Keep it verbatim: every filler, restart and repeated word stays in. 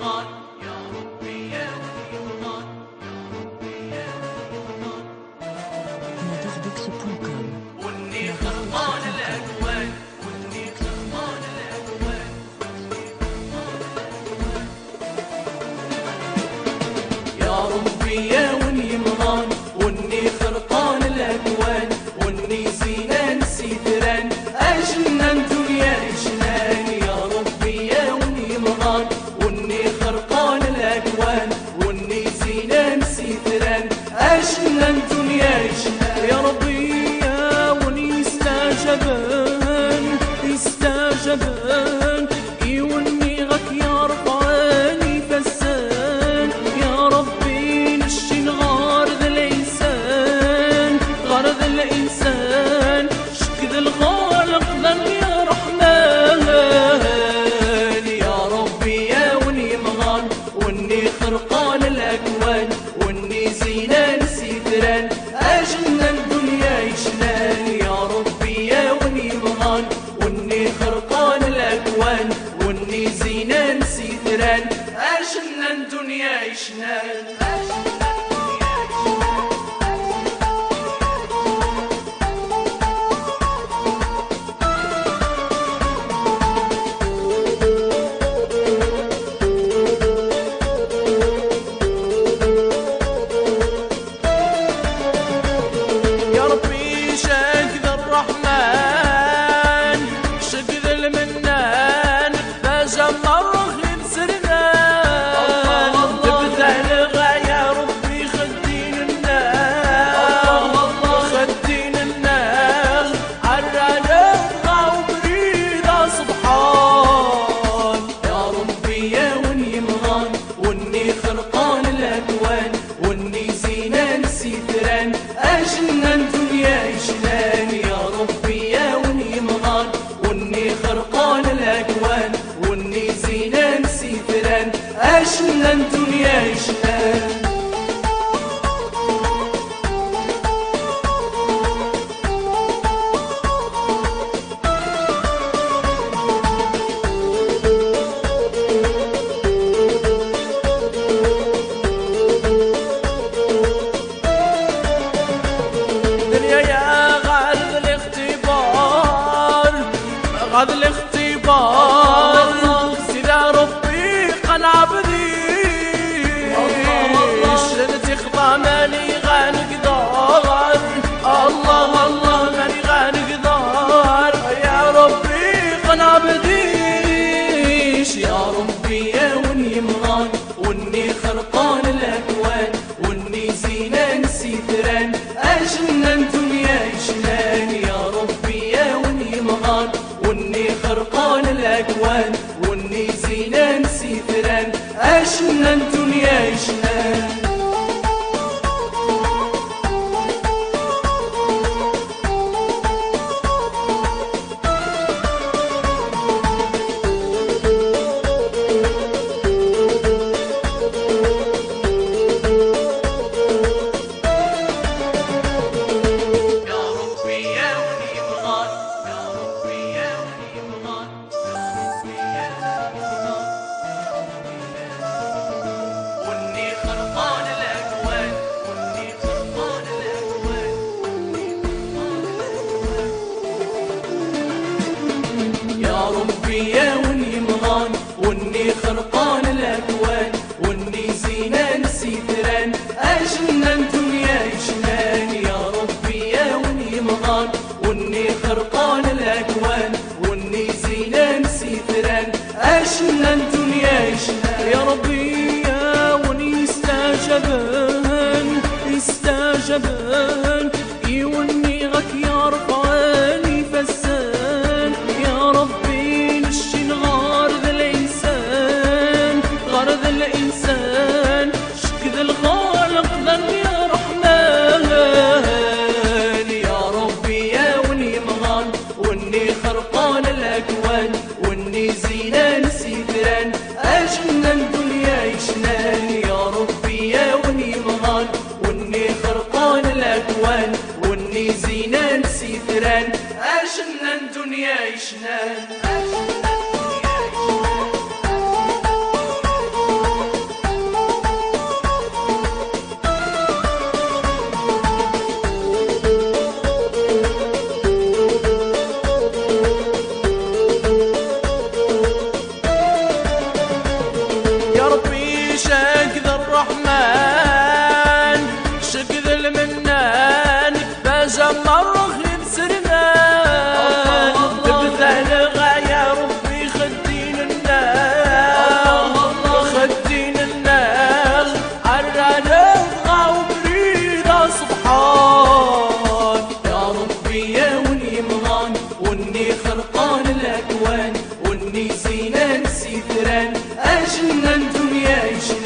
يمغان يا ربي يا وني يمغان يا ربي يا وني يمغان مادوغبوكس بوينت كوم. وني خربان الأكوان وني خربان الأكوان يا ربي يا وني يمغان وني خرقان الأكوان وني زينان سيدران أجنان دنيا إجنان يا ربي يا وني يمغان وني خرقان الأكوان وني زينان سيدران أجنان دنيا إجنان يا ربي يا وني استعجبان استعجبان يوني غك يا رفاني فسان يا ربي نشي نغار ذا الإنسان غار ذا الإنسان شكد الخالق ذن يا رحمن يا ربي يا وني يمغان وني خرقان الأكوان وني زينان سيدران أجنان دنيا يجنان يا ربي يا وني يمغان وني خرقان الأكوان وني زينان سيدران أجنان دنيا يجنان يا ربي شكد الرحمن شكد المنان فجمر رغم سرنان تبدأ لغا يا ربي خدين الناس خدين الناس عرانا بغا وبريدة سبحان يا ربي يا وني يمغان وني خرقان الأكوان وني زينان سيدران أجنان دنيا إجنان يا ربي يا وني يمغان وني خرقان الأكوان وني زينان الاكوان، والني زينة نسي ثران، اجنن دنيا يشنان.